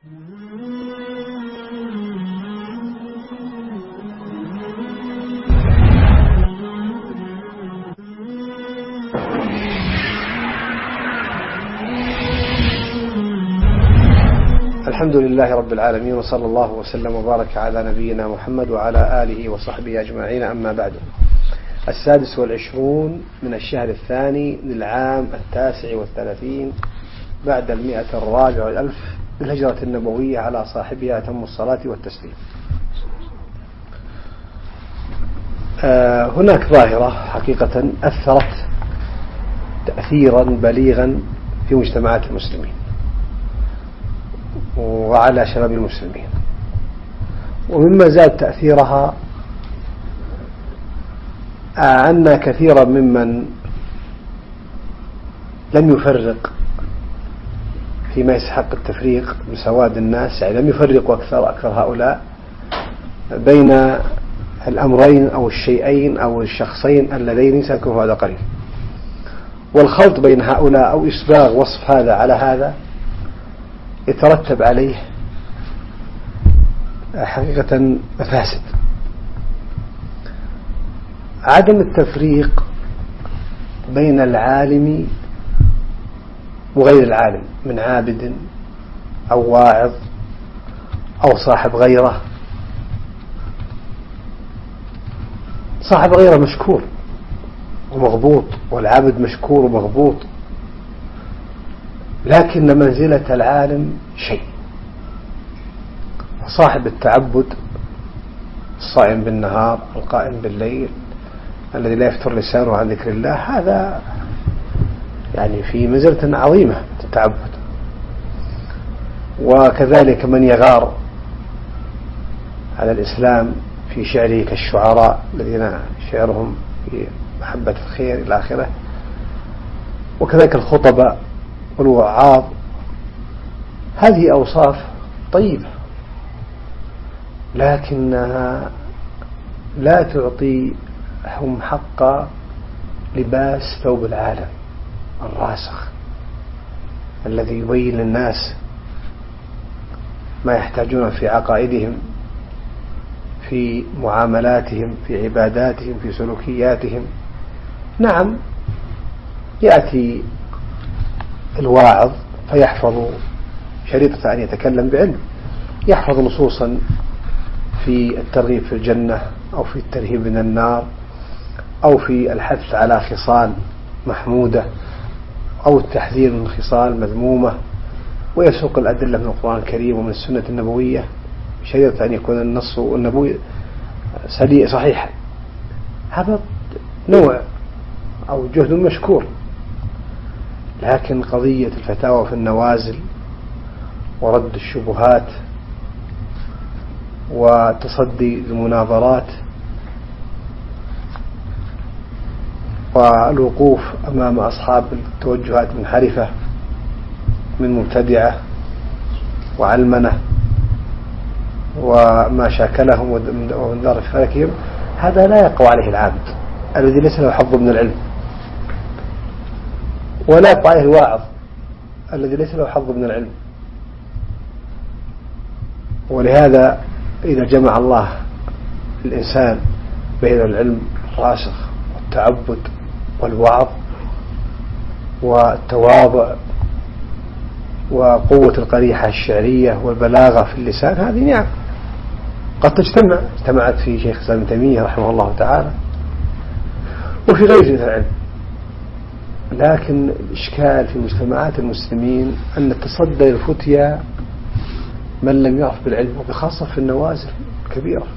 الحمد لله رب العالمين، وصلى الله وسلم وبارك على نبينا محمد وعلى آله وصحبه أجمعين. أما بعد، 26 من الشهر الثاني للعام 39 بعد 104 بالهجرة النبوية على صاحبها أتم الصلاة والتسليم. هناك ظاهرة حقيقة أثرت تأثيرا بليغا في مجتمعات المسلمين وعلى شباب المسلمين، ومما زاد تأثيرها أن كثيرا ممن لم يفرق فيما يستحق التفريق بسواد الناس، يعني لم يفرقوا أكثر هؤلاء بين الأمرين أو الشيئين أو الشخصين اللذين سنذكره هذا قريب، والخلط بين هؤلاء أو إسباغ وصف هذا على هذا يترتب عليه حقيقة مفاسد. عدم التفريق بين العالم وغير العالم من عابد أو واعظ أو صاحب غيره. صاحب غيره مشكور ومغبوط، والعابد مشكور ومغبوط، لكن منزلة العالم شيء. صاحب التعبد الصائم بالنهار القائم بالليل الذي لا يفتر لسانه عن ذكر الله، هذا يعني في منزلة عظيمة التعبد. وكذلك من يغار على الإسلام في شعره كالشعراء الذين شعرهم في محبة الخير إلى آخره، وكذلك الخطباء والوعاظ. هذه أوصاف طيبة، لكنها لا تعطيهم حق لباس ثوب العالم الراسخ الذي يبين للناس ما يحتاجون في عقائدهم، في معاملاتهم، في عباداتهم، في سلوكياتهم. نعم، يأتي الواعظ فيحفظ شريطة أن يتكلم بعلم، يحفظ نصوصا في الترغيب في الجنة أو في الترهيب من النار أو في الحث على خصال محمودة أو التحذير من خصال مذمومة، ويسوق الأدلة من القرآن الكريم ومن السنة النبوية شريطة أن يكون النص النبوي صحيحا. هذا نوع أو جهد مشكور، لكن قضية الفتاوى في النوازل ورد الشبهات وتصدي المناظرات والوقوف أمام أصحاب التوجهات المنحرفة من مبتدعة وعلمنة وما شاكلهم ومن دار فلكهم، هذا لا يقوى عليه العابد الذي ليس له حظ من العلم، ولا يقوى عليه الواعظ الذي ليس له حظ من العلم. ولهذا إذا جمع الله الإنسان بين العلم الراسخ والتعبد والوعظ والتواضع وقوة القريحة الشعرية والبلاغة في اللسان، هذه نعم قد اجتمعت في شيخ الإسلام ابن تيمية رحمه الله تعالى وفي غيره من العلم. لكن الإشكال في مجتمعات المسلمين أن تصدى الفتيا من لم يعرف بالعلم، وبخاصة في النوازل الكبيرة.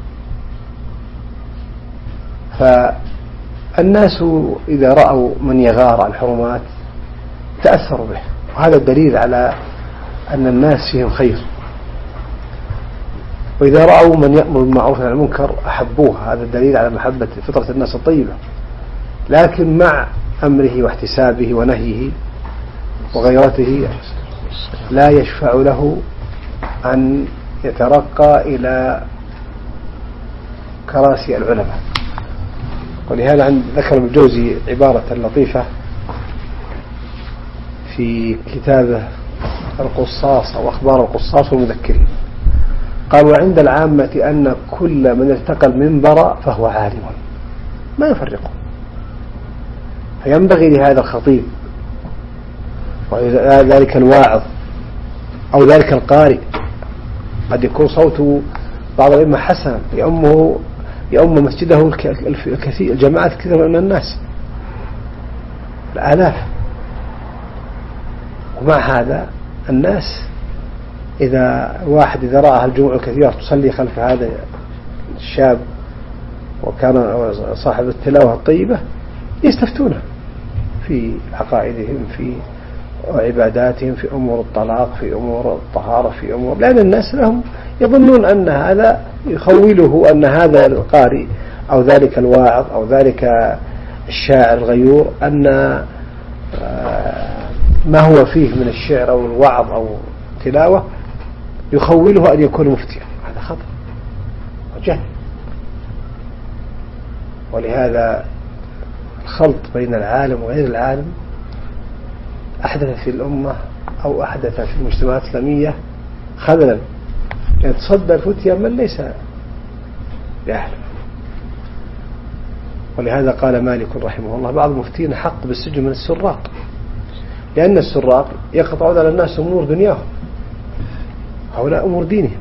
فالناس إذا رأوا من يغار عن الحرمات تأثروا به، وهذا الدليل على أن الناس فيهم خير. وإذا رأوا من يأمر بالمعروف والنهي عن المنكر أحبوه، هذا الدليل على محبة فطرة الناس الطيبة. لكن مع أمره واحتسابه ونهيه وغيرته لا يشفع له أن يترقى إلى كراسي العلماء. ولهذا ذكر ابن الجوزي عبارة لطيفة في كتابه القصاص أو أخبار القصاص والمذكرين. قال وعند العامة أن كل من التقى المنبر فهو عالم، ما يفرقه. فينبغي لهذا الخطيب وذلك الواعظ أو ذلك القارئ، قد يكون صوته بعض الأئمة حسنا يؤم مسجده الكثير جماعات كثيرة من الناس الآلاف، ومع هذا الناس إذا رأى الجموع الكثيرة تصلي خلف هذا الشاب وكان صاحب التلاوة الطيبة يستفتونه في عقائدهم، في عباداتهم، في أمور الطلاق، في أمور الطهارة، في أمور، لأن الناس لهم يظنون أن هذا يخوله أن هذا القارئ أو ذلك الواعظ أو ذلك الشاعر الغيور أن ما هو فيه من الشعر أو الوعظ أو التلاوة يخوله أن يكون مفتيا. هذا خطأ وجهل. ولهذا الخلط بين العالم وغير العالم أحدث في الأمة أو أحدث في المجتمعات الإسلامية خللا، يتصدر فتيا من ليس بأهله. ولهذا قال مالك رحمه الله بعض المفتين حق بالسجن من السراق، لأن السراق يقطعون على الناس أمور دنياهم، هؤلاء أمور دينهم،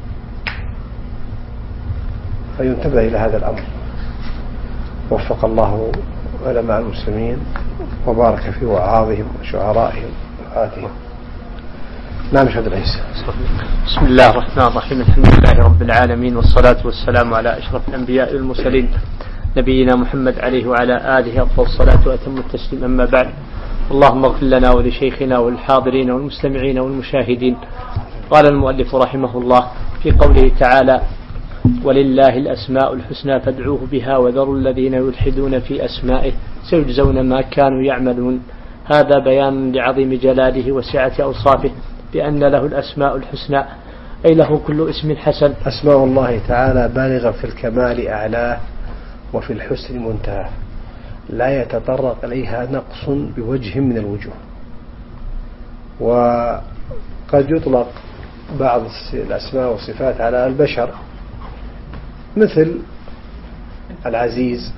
فينتبه إلى هذا الأمر. وفق الله علماء المسلمين وبارك في وعاظهم وشعرائهم وآتهم. نعم شهد العيسى. بسم الله الرحمن الرحيم، الحمد لله رب العالمين، والصلاة والسلام على أشرف الأنبياء والمرسلين نبينا محمد عليه وعلى آله أفضل الصلاة وأتم التسليم. أما بعد، اللهم اغفر لنا ولشيخنا والحاضرين والمستمعين والمشاهدين. قال المؤلف رحمه الله في قوله تعالى: ولله الأسماء الحسنى فادعوه بها وذروا الذين يلحدون في أسمائه سيجزون ما كانوا يعملون. هذا بيان لعظيم جلاله وسعة أوصافه بأن له الأسماء الحسنى، أي له كل اسم حسن. أسماء الله تعالى بالغة في الكمال أعلاه وفي الحسن منتهى، لا يتطرق إليها نقص بوجه من الوجوه. وقد يطلق بعض الأسماء والصفات على البشر، مثل العزيز،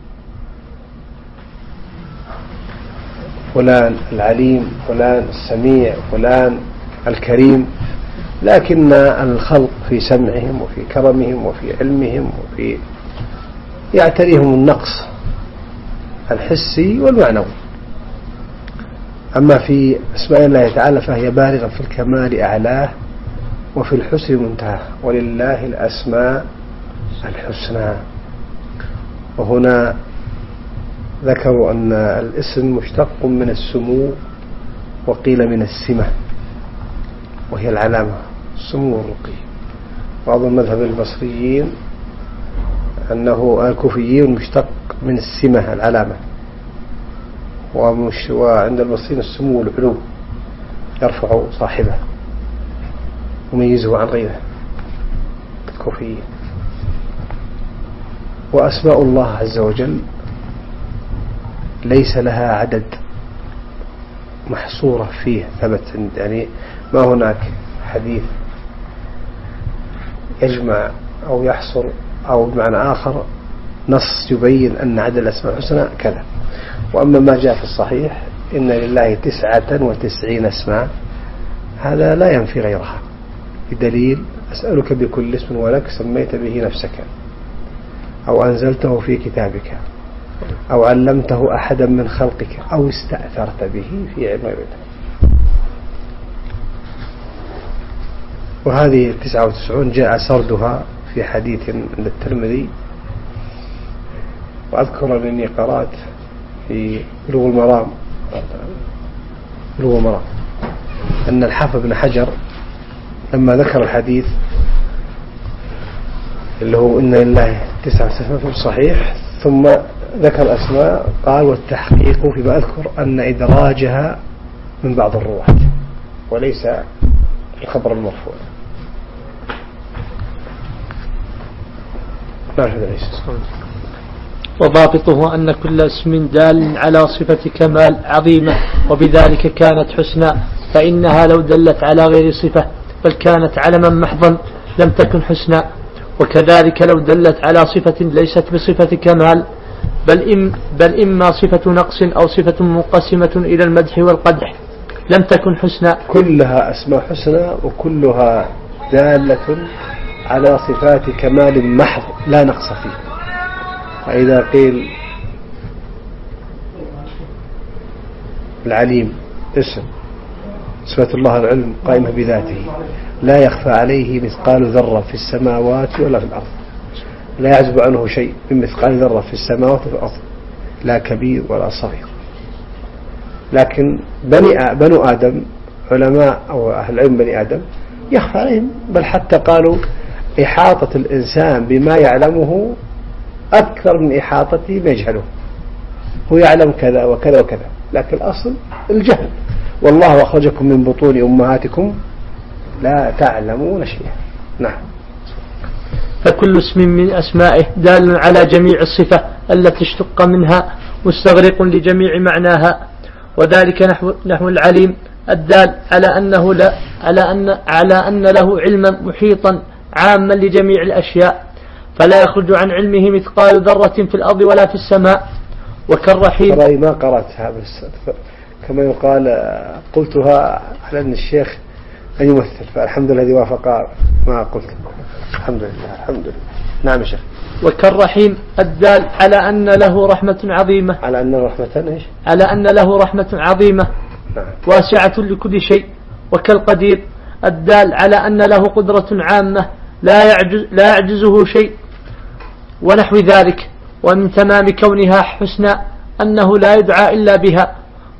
فلان العليم، فلان السميع، فلان الكريم، لكن الخلق في سمعهم وفي كرمهم وفي علمهم وفي يعتريهم النقص الحسي والمعنوي. أما في أسماء الله تعالى فهي بالغة في الكمال أعلاه وفي الحسن منتهى. ولله الأسماء الحسنى. وهنا ذكروا أن الاسم مشتق من السمو، وقيل من السمة وهي العلامة، السمو والرقي. بعض المذهب البصريين أنه الكوفيين مشتق من السمة العلامة، وعند البصريين السمو والعلو يرفع صاحبه وميزه عن غيره الكوفيين. وأسماء الله عز وجل ليس لها عدد محصورة فيه ثبت، يعني ما هناك حديث يجمع أو يحصر أو بمعنى آخر نص يبين أن عدد الأسماء الحسنى كذا. وأما ما جاء في الصحيح إن لله 99 اسما، هذا لا ينفي غيرها، بدليل: أسألك بكل اسم ولك سميت به نفسك أو أنزلته في كتابك أو علمته أحدا من خلقك أو استأثرت به في علم غيبك. وهذه 99 جاء سردها في حديث عند الترمذي. وأذكر أنني قرأت في بلوغ المرام أن الحافظ بن حجر لما ذكر الحديث اللي هو إن لله 99 في الصحيح، ثم ذكر أسماء، قال: والتحقيق فيما أذكر أن إدراجها من بعض الرواة وليس الخبر المرفوع. وضابطه أن كل اسم دال على صفة كمال عظيمة، وبذلك كانت حسنى، فإنها لو دلت على غير صفة بل كانت علما محضا لم تكن حسنا. وكذلك لو دلت على صفة ليست بصفة كمال بل إما صفة نقص أو صفة منقسمة إلى المدح والقدح لم تكن حسنا. كلها أسماء حسنى وكلها دالة على صفات كمال محض لا نقص فيه. فإذا قيل العليم اسم صفة الله العلم قائمة بذاته لا يخفى عليه مثقال ذرة في السماوات ولا في الأرض، لا يعزب عنه شيء من مثقال ذرة في السماوات وفي الأرض، لا كبير ولا صغير. لكن بنو آدم علماء أو أهل العلم بني آدم يخفى عليهم، بل حتى قالوا إحاطة الإنسان بما يعلمه أكثر من إحاطته ما يجهله. هو يعلم كذا وكذا وكذا لكن الأصل الجهل. والله أخرجكم من بطون أمهاتكم لا تعلمون شيئا. نعم. فكل اسم من أسمائه دال على جميع الصفة التي اشتق منها مستغرق لجميع معناها. وذلك نحو العليم الدال على أن له علما محيطا عاما لجميع الأشياء فلا يخرج عن علمه مثقال ذرة في الأرض ولا في السماء. وكالرحيم ترى ما قرأتها بس كما يقال قلتها على أن الشيخ أن يمثل، فالحمد لله الذي وافق ما قلت. الحمد لله. نعم شيخ. وكالرحيم الدال على أن له رحمة عظيمة. على أن رحمة إيش؟ على أن له رحمة عظيمة نعم. واسعة لكل شيء. وكالقدير الدال على أن له قدرة عامة لا يعجزه شيء ونحو ذلك. ومن تمام كونها حسنى أنه لا يدعى إلا بها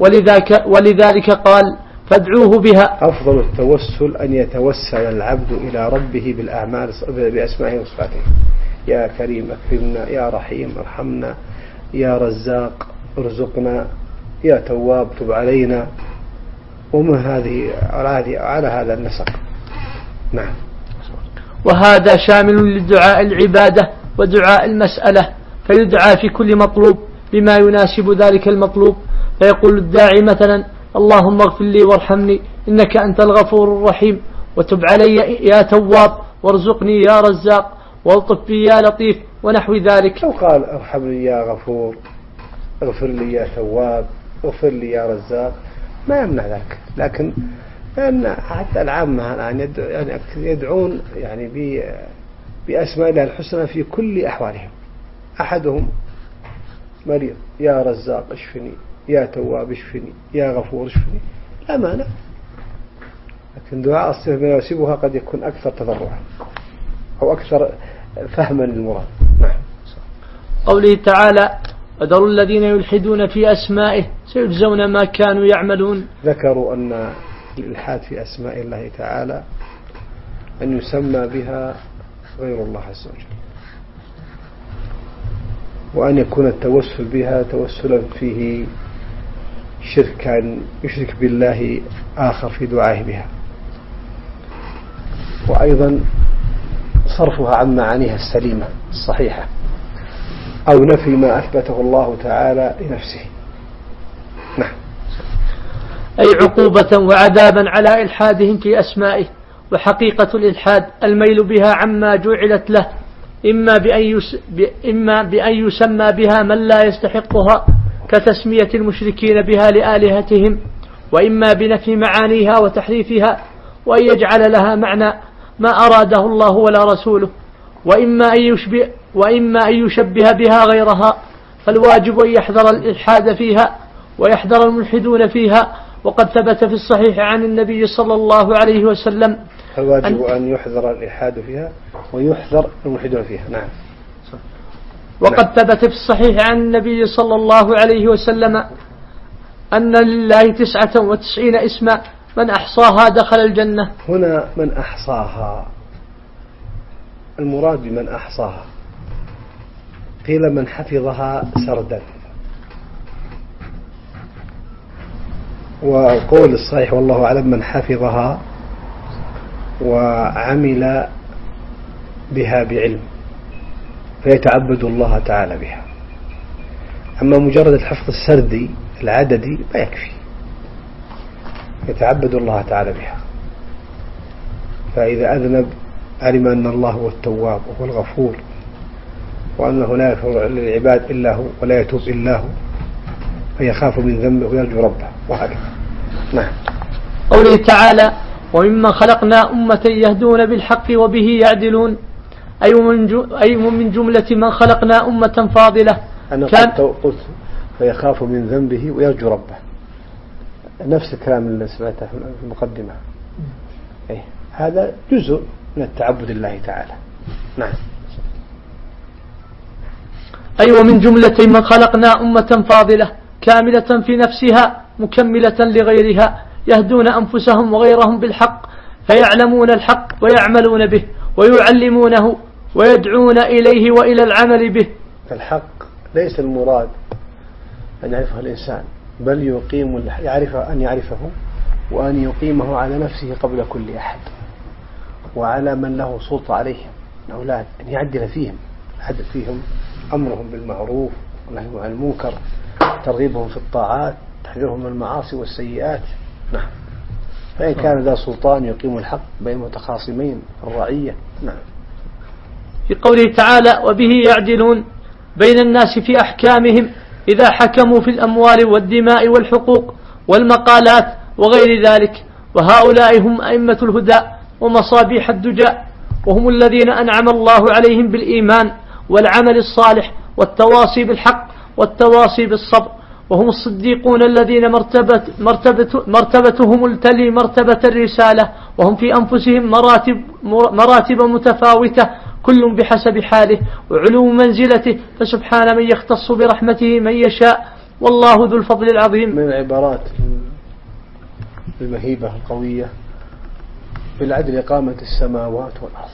ولذلك قال فادعوه بها. أفضل التوسل أن يتوسل العبد إلى ربه بالأعمال بأسمائه وصفاته. يا كريم أكرمنا، يا رحيم ارحمنا، يا رزاق ارزقنا، يا تواب تب علينا، ومن هذه على هذا النسق. نعم. وهذا شامل لدعاء العبادة ودعاء المسألة، فيدعى في كل مطلوب بما يناسب ذلك المطلوب. فيقول الداعي مثلا اللهم اغفر لي وارحمني إنك أنت الغفور الرحيم، وتب علي يا تواب، وارزقني يا رزاق، والطف بي يا لطيف، ونحو ذلك. لو قال ارحمني يا غفور، اغفر لي يا تواب، اغفر لي يا رزاق ما يمنع ذلك. لكن لأن حتى العامة الآن يدعون يعني بأسماء الله الحسنى في كل أحوالهم. أحدهم مريض يا رزاق اشفني، يا تواب اشفني، يا غفور اشفني، لا مانع. لكن دعاء الصفة ما يناسبها قد يكون أكثر تضرعا أو أكثر فهما للمراد. نعم. قوله تعالى وذروا الذين يلحدون في أسمائه سيجزون ما كانوا يعملون. ذكروا أن الإلحاد في أسماء الله تعالى أن يسمى بها غير الله عز وجل، وأن يكون التوسل بها توسلا فيه شركا يشرك بالله آخر في دعائه بها، وأيضا صرفها عن معانيها السليمة الصحيحة أو نفي ما أثبته الله تعالى لنفسه. نعم. أي عقوبة وعذابا على إلحادهم في أسمائه. وحقيقة الإلحاد الميل بها عما جعلت له، إما بأن يسمى بها من لا يستحقها كتسمية المشركين بها لآلهتهم، وإما بنفي معانيها وتحريفها، وأن يجعل لها معنى ما أراده الله ولا رسوله، وإما أن يشبه بها غيرها. فالواجب أن يحذر الإلحاد فيها ويحذر الملحدون فيها. وقد ثبت في الصحيح عن النبي صلى الله عليه وسلم الواجب أن يحذر الإلحاد فيها ويحذر الملحدون فيها. نعم. وقد ثبت في الصحيح عن النبي صلى الله عليه وسلم أن لله 99 اسما من أحصاها دخل الجنة. هنا من أحصاها، المراد بمن أحصاها قيل من حفظها سردا، وقول الصحيح والله أعلم من حفظها وعمل بها بعلم فيتعبد الله تعالى بها. أما مجرد الحفظ السردي العددي ما يكفي، يتعبد الله تعالى بها. فإذا أذنب علم أن الله هو التواب وهو الغفور، وأنه لا يغفر للعباد إلا هو ولا يتوب إلا هو، فيخاف من ذنبه ويرجو ربه، وهكذا. نعم. قوله تعالى: وممن خلقنا أمة يهدون بالحق وبه يعدلون، أي من جملة من خلقنا أمة فاضلة. أنا قلت فيخاف من ذنبه ويرجو ربه، نفس الكلام اللي سمعته في المقدمة. هذا جزء من التعبد لله تعالى. نعم. أي ومن جملة من خلقنا أمة فاضلة كاملة في نفسها مكملة لغيرها، يهدون أنفسهم وغيرهم بالحق، فيعلمون الحق ويعملون به ويعلمونه ويدعون إليه وإلى العمل به. فالحق ليس المراد أن يعرفه الإنسان، بل يعرف أن يعرفه وأن يقيمه على نفسه قبل كل أحد، وعلى من له سلطة عليهم الأولاد، أن يعدل فيهم، يعدل فيهم أمرهم بالمعروف ونهيهم عن المنكر، ترغيبهم في الطاعات، تحذيرهم من المعاصي والسيئات. نعم. فإن كان ذا سلطان يقيم الحق بين متخاصمين الرعية. نعم. في قوله تعالى: وبه يعدلون بين الناس في أحكامهم إذا حكموا في الأموال والدماء والحقوق والمقالات وغير ذلك، وهؤلاء هم أئمة الهدى ومصابيح الدجى، وهم الذين أنعم الله عليهم بالإيمان والعمل الصالح والتواصي بالحق والتواصي بالصبر، وهم الصديقون الذين مرتبتهم التلي مرتبة الرسالة، وهم في أنفسهم مراتب متفاوتة، كل بحسب حاله وعلو منزلته، فسبحان من يختص برحمته من يشاء، والله ذو الفضل العظيم. من العبارات المهيبة القوية: بالعدل إقامة السماوات والأرض.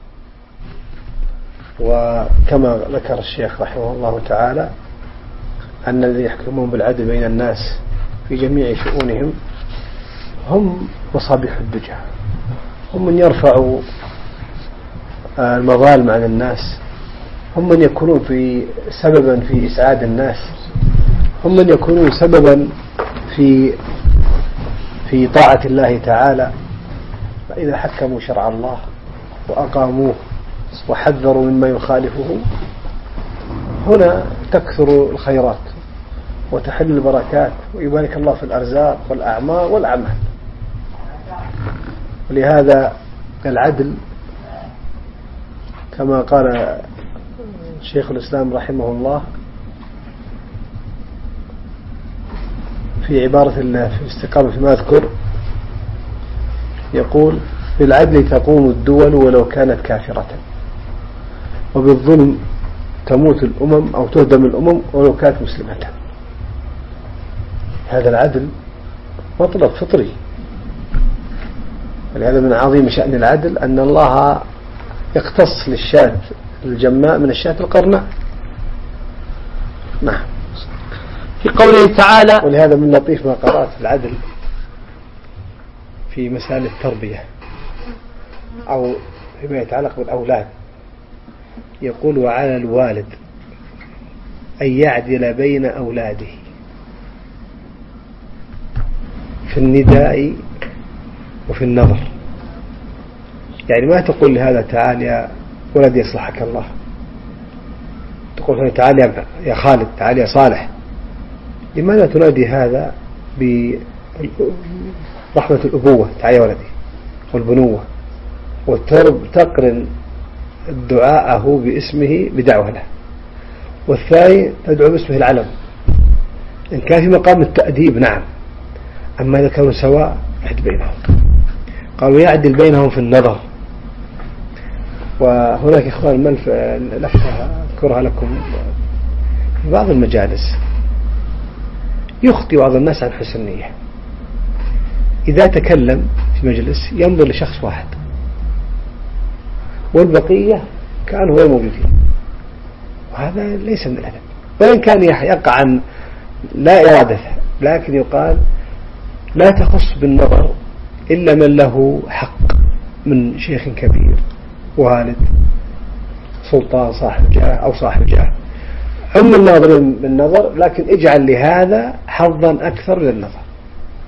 وكما ذكر الشيخ رحمه الله تعالى أن الذين يحكمون بالعدل بين الناس في جميع شؤونهم هم مصابيح الدجى، هم من يرفعوا المظالم عن الناس، هم من يكونون سببا في إسعاد الناس، هم من يكونون سببا في طاعة الله تعالى. فإذا حكموا شرع الله وأقاموه وحذروا مما يخالفه، هنا تكثر الخيرات وتحل البركات ويبارك الله في الأرزاق والأعمار والأعمال. ولهذا العدل كما قال شيخ الإسلام رحمه الله في عبارة الله في الاستقامة فيما أذكر، يقول: بالعدل تقوم الدول ولو كانت كافرة، وبالظلم تموت الأمم أو تهدم الأمم ولو كانت مسلمة. هذا العدل مطلب فطري، ولهذا من عظيم شأن العدل أن الله يقتص للشاة الجماء من الشاة القرناء. نعم. في قوله تعالى: ولهذا من لطيف ما قرأت العدل في مسائل التربية أو فيما يتعلق بالأولاد، يقول: وعلى الوالد أن يعدل بين أولاده في النداء وفي النظر. يعني ما تقول لهذا: تعال يا ولد يصلحك الله، تقول: تعال يا خالد، تعال يا صالح. لماذا تنادي هذا برحمة الأبوة، تعال يا ولدي، والبنوة، وتقرن دعاءه باسمه بدعوة له، والثاني تدعو باسمه العلم إن كان في مقام التأديب. نعم. أما إذا كانوا سواء يعدل بينهم. قالوا يعدل بينهم في النظر. وهناك إخوان لفتة أذكرها لكم، في بعض المجالس يخطئ بعض الناس عن حسن النية. إذا تكلم في مجلس ينظر لشخص واحد والبقية كانوا غير موجودين، وهذا ليس من الأدب. وإن كان يقع عن لا إرادة، لكن يقال: لا تخص بالنظر إلا من له حق من شيخ كبير، والد، سلطان، صاحب جاه أو صاحب جاه. هم الناظرين بالنظر، لكن اجعل لهذا حظا أكثر للنظر.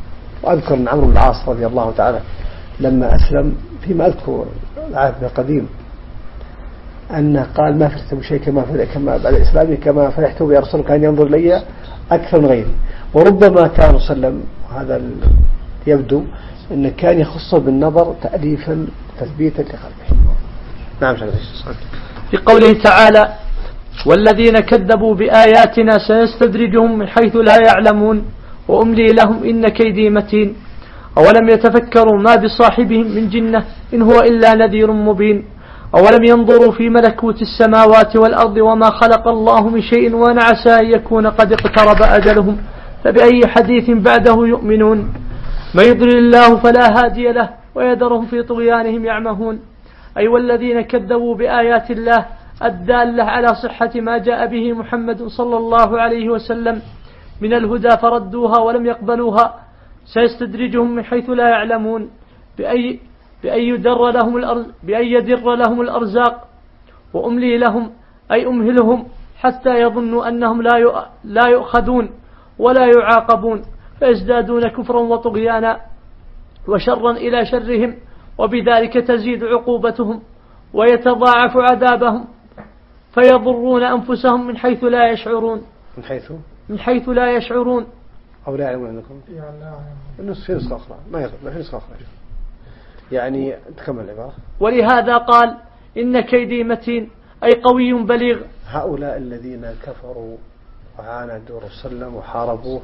وأذكر أن عمرو بن العاص رضي الله تعالى لما أسلم، فيما أذكر العهد القديم، أنه قال ما فرحت بشيء كما بعد إسلامي كما فرحت يا رسول كان ينظر لي أكثر من غيري. وربما كان صلى الله عليه وسلم، وهذا يبدو أنه كان يخصه بالنظر تأليفا تثبيتا لقلبه. نعم. في قوله تعالى: والذين كذبوا بآياتنا سنستدرجهم من حيث لا يعلمون وأملي لهم إن كيدي متين. أولم يتفكروا ما بصاحبهم من جنة إن هو إلا نذير مبين. أولم ينظروا في ملكوت السماوات والأرض وما خلق الله من شيء ونعسى أن يكون قد اقترب أجلهم فبأي حديث بعده يؤمنون. من يضلل الله فلا هادي له ويذرهم في طغيانهم يعمهون. أي والذين كذبوا بآيات الله الدالة على صحة ما جاء به محمد صلى الله عليه وسلم من الهدى فردوها ولم يقبلوها. سيستدرجهم من حيث لا يعلمون بأن يدر لهم الأرزاق وأملي لهم أي أمهلهم حتى يظنوا أنهم لا يؤخذون ولا يعاقبون فيزدادون كفرا وطغيانا وشرا إلى شرهم وبذلك تزيد عقوبتهم ويتضاعف عذابهم فيضرون أنفسهم من حيث لا يشعرون. من حيث لا يشعرون أو لا يعلمون أنكم النصف في نسخة أخرى ما في نسخة أخرى يعني تكمل العبارة. ولهذا قال إن كيدي متين أي قوي بليغ. هؤلاء الذين كفروا وعاندوا رسول الله وحاربوه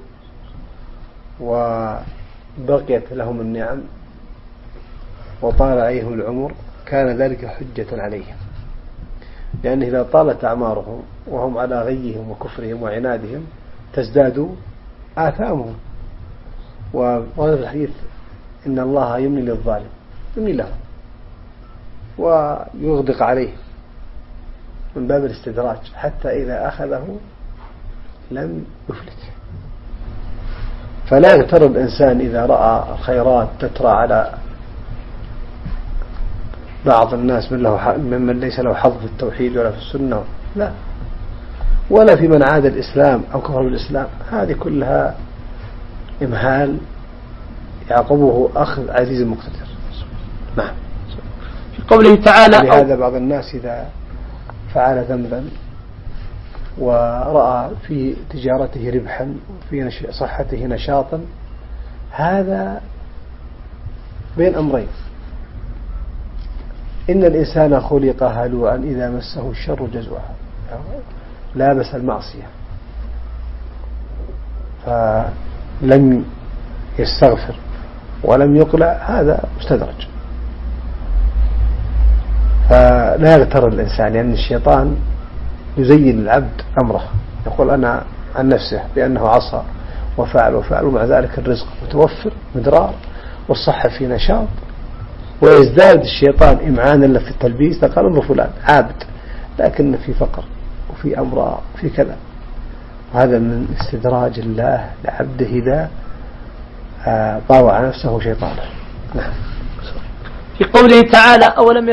وبقيت لهم النعم وطال عليهم العمر كان ذلك حجة عليهم، لأن إذا طالت أعمارهم وهم على غيهم وكفرهم وعنادهم تزداد آثامهم. وهذا الحديث إن الله يملي للظالم، يملي له ويغدق عليه من باب الاستدراج حتى إذا أخذه لم يفلت. فلا يغتر الإنسان إذا رأى الخيرات تترى على بعض الناس ممن ليس له حظ في التوحيد ولا في السنة، لا، ولا في من عاد الإسلام أو كفر بالإسلام. هذه كلها إمهال يعقبه أخذ عزيز مقتدر. نعم. في قوله تعالى: لهذا بعض الناس إذا فعل ذنبا ورأى في تجارته ربحا وفي صحته نشاطا، هذا بين أمرين: إن الإنسان خلق هلوعا إذا مسه الشر جزوعا، لابس المعصية فلم يستغفر ولم يقلع، هذا مستدرج. فلا يغتر الإنسان، لأن الشيطان يزين العبد أمره، يقول أنا عن نفسه بأنه عصى وفعل ومع ذلك الرزق متوفر مدرار والصحة في نشاط، ويزداد الشيطان إمعانا له في التلبيس. قال انظر فلان عابد لكن في فقر وفي أمراض وفي كذا. هذا من استدراج الله لعبده إذا طاوع نفسه شيطانه. نعم. في قوله تعالى: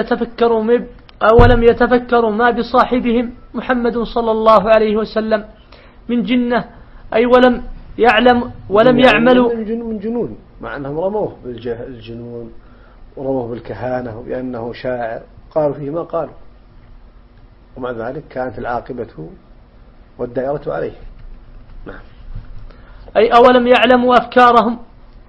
أولم يتفكروا ما بصاحبهم محمد صلى الله عليه وسلم من جنة أي ولم يعملوا من جنون، مع أنهم رموه بالجنون ورموه بالكهانة وبأنه شاعر، قالوا فيه ما قالوا، ومع ذلك كانت العاقبة والدائرة عليه. نعم. أي أولم يعلموا أفكارهم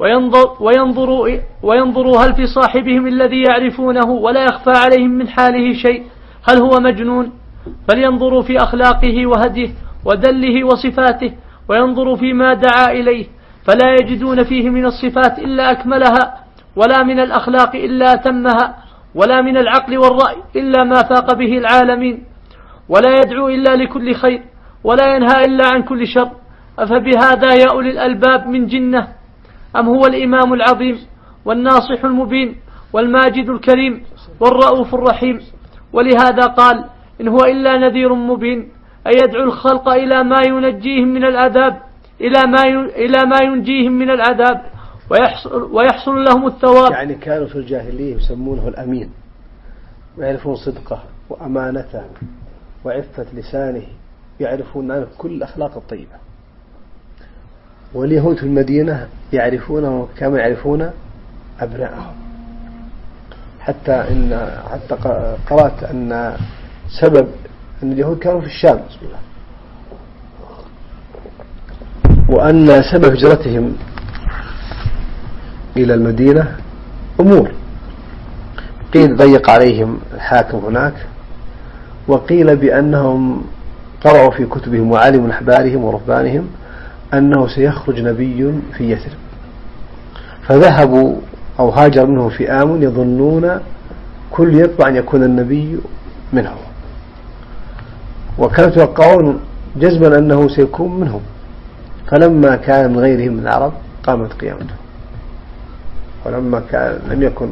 وينظروا هل في صاحبهم الذي يعرفونه ولا يخفى عليهم من حاله شيء هل هو مجنون، فلينظروا في أخلاقه وهديه ودله وصفاته، وينظروا فيما دعا إليه فلا يجدون فيه من الصفات إلا أكملها، ولا من الأخلاق إلا أتمها، ولا من العقل والرأي إلا ما فاق به العالمين، ولا يدعو إلا لكل خير، ولا ينهى إلا عن كل شر. أفبهذا يا أولي الألباب من جنة أم هو الإمام العظيم والناصح المبين والماجد الكريم والرؤوف الرحيم. ولهذا قال: إن هو إلا نذير مبين، أي يدعو الخلق إلى ما ينجيهم من العذاب، إلى ما ينجيهم من العذاب ويحصل لهم الثواب. يعني كانوا في الجاهلية يسمونه الأمين، ويعرفون صدقه وأمانته وعفة لسانه، يعرفون عنه كل الأخلاق الطيبة. واليهود في المدينة يعرفونه كما يعرفون أبنائهم، حتى قرأت أن سبب أن اليهود كانوا في الشام، بسم الله، وأن سبب هجرتهم إلى المدينة أمور، قيل ضيق عليهم الحاكم هناك، وقيل بأنهم قرأوا في كتبهم وعلموا من أحبارهم ورهبانهم أنه سيخرج نبي في يثرب، فذهبوا أو هاجر منهم فئام يظنون كل يطبع أن يكون النبي منهم، وكانوا يتوقعون جزما أنه سيكون منهم، فلما كان من غيرهم من العرب قامت قيامته، ولما كان لم يكن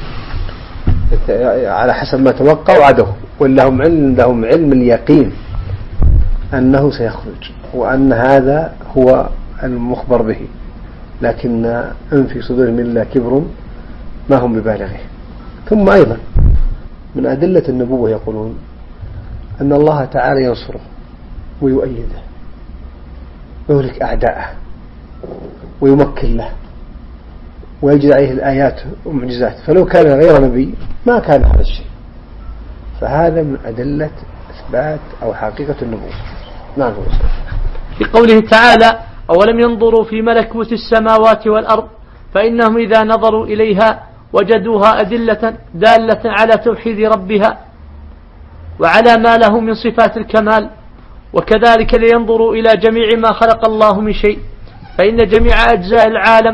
على حسب ما توقعوا عدوه، ولهم علم اليقين أنه سيخرج وأن هذا هو المخبر به، لكن إن في صدورهم إلا كبر ما هم ببالغه. ثم أيضا من أدلة النبوة يقولون أن الله تعالى ينصره ويؤيده ويهلك أعداءه ويمكن له ويجد عليه الآيات والمعجزات، فلو كان غير نبي ما كان هذا الشيء، فهذا من أدلة إثبات أو حقيقة النبوة. نعم. في قوله تعالى أولم ينظروا في ملكوت السماوات والأرض فإنهم إذا نظروا إليها وجدوها أدلة دالة على توحيد ربها وعلى ما له من صفات الكمال، وكذلك لينظروا إلى جميع ما خلق الله من شيء، فإن جميع أجزاء العالم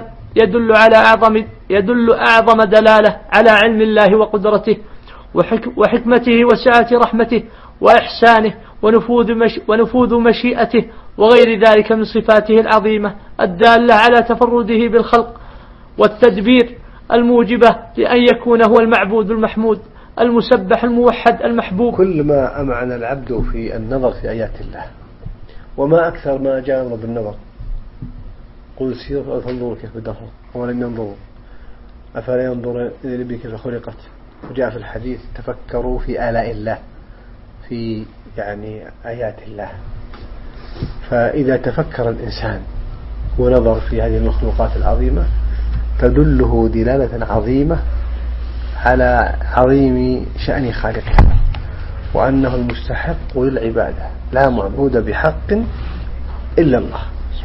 يدل أعظم دلالة على علم الله وقدرته وحكمته وسعة رحمته وإحسانه ونفوذ مشيئته وغير ذلك من صفاته العظيمة الدالة على تفرده بالخلق والتدبير الموجبة لأن يكون هو المعبود المحمود المسبح الموحد المحبوب. كل ما أمعن العبد في النظر في آيات الله، وما أكثر ما جاء بالنظر، قل سيروا فانظروا كيف بدأوا ولم ينظروا أفلا ينظر إلى الإبل كيف خلقت، وجاء في الحديث تفكروا في آلاء الله، في آيات الله. فإذا تفكر الإنسان ونظر في هذه المخلوقات العظيمة تدله دلالة عظيمة على عظيم شأن خالقها، وأنه المستحق للعبادة، لا معبود بحق إلا الله.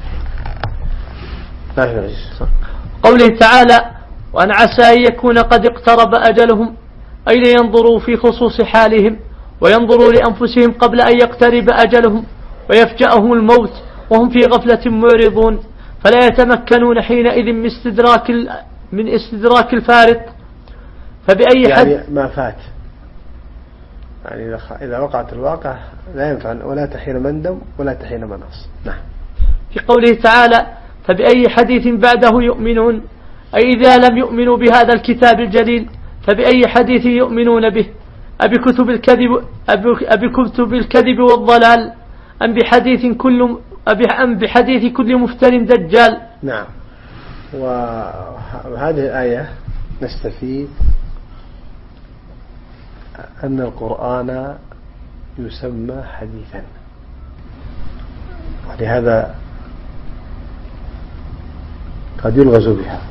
قوله تعالى وأن عسى أن يكون قد اقترب أجلهم، أي لينظروا في خصوص حالهم وينظروا لأنفسهم قبل أن يقترب أجلهم ويفجأهم الموت وهم في غفلة معرضون، فلا يتمكنون حينئذ من استدراك الفارق. فبأي حد ما فات، إذا وقعت الواقع لا ينفع ولا تحين مندم ولا تحين مناص. نعم. في قوله تعالى فبأي حديث بعده يؤمنون، أي إذا لم يؤمنوا بهذا الكتاب الجليل فبأي حديث يؤمنون به؟ أبكتب الكذب والضلال أم بحديث كل مفتر دجال. نعم. وهذه الآية نستفيد أن القرآن يسمى حديثا، ولهذا قد يلغز بها،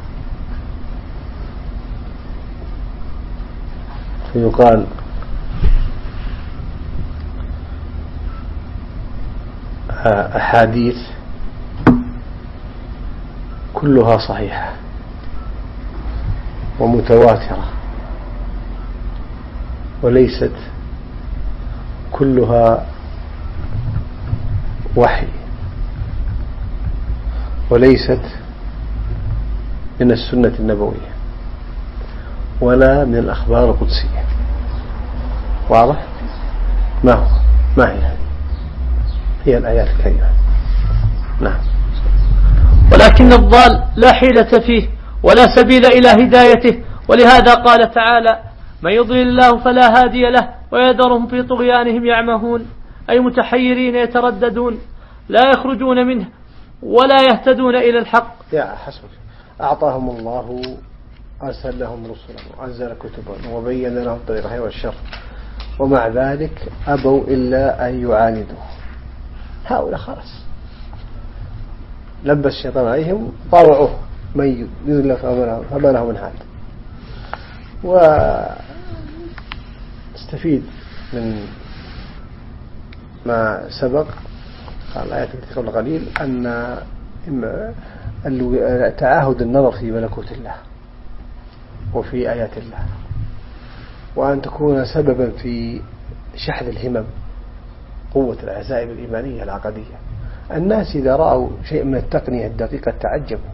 فيقال أحاديث كلها صحيحة ومتواترة، وليست كلها وحي، وليست من السنة النبوية ولا من الأخبار القدسية. واضح؟ ما هي الآيات الكريمة. نعم. ولكن الضال لا حيلة فيه ولا سبيل إلى هدايته، ولهذا قال تعالى من يضلل الله فلا هادي له ويذرهم في طغيانهم يعمهون، أي متحيرين يترددون لا يخرجون منه ولا يهتدون إلى الحق. يا حسبك، أعطاهم الله، أرسل لهم رسلا وأنزل كتبا وبين لهم طريق الخير والشر، ومع ذلك أبوا إلا أن يعاندوا. هؤلاء خلاص لبس الشيطان عليهم طاوعوه من يذل فما له من هذا. واستفيد من ما سبق قال الآية التي قبل قليل أن تعاهد النظر في ملكوت الله وفي آيات الله، وأن تكون سببا في شحذ الهمم، قوة العزائم الإيمانية العقدية. الناس إذا رأوا شيء من التقنية الدقيقة تعجبوا.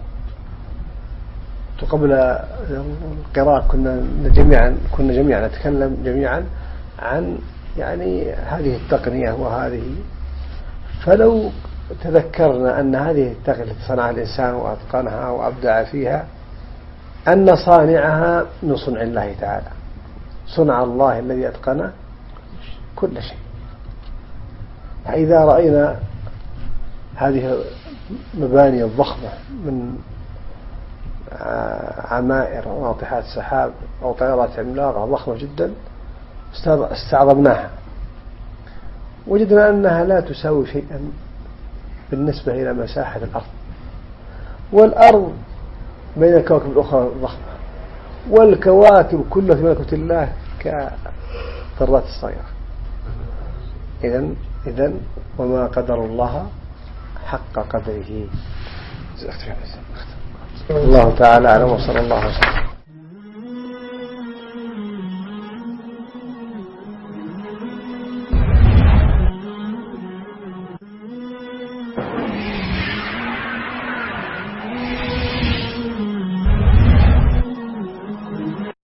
قبل القراءة كنا جميعا نتكلم جميعا عن يعني هذه التقنية وهذه، فلو تذكرنا أن هذه التقنية التي صنعها الإنسان وأتقنها وأبدع فيها أن صانعها من صنع الله تعالى، صنع الله الذي أتقن كل شيء. فإذا رأينا هذه المباني الضخمة من عمائر وناطحات سحاب أو طائرات عملاقة ضخمة جدا استعظمناها، وجدنا أنها لا تساوي شيئا بالنسبة إلى مساحة الأرض، والأرض بين الكواكب الأخرى ضخمة، والكواكب كلها في ملكوت الله كذرات الصغيرة. إذن وما قدر الله حق قدره. الله تعالى أعلم، وصلى الله عليه وسلم.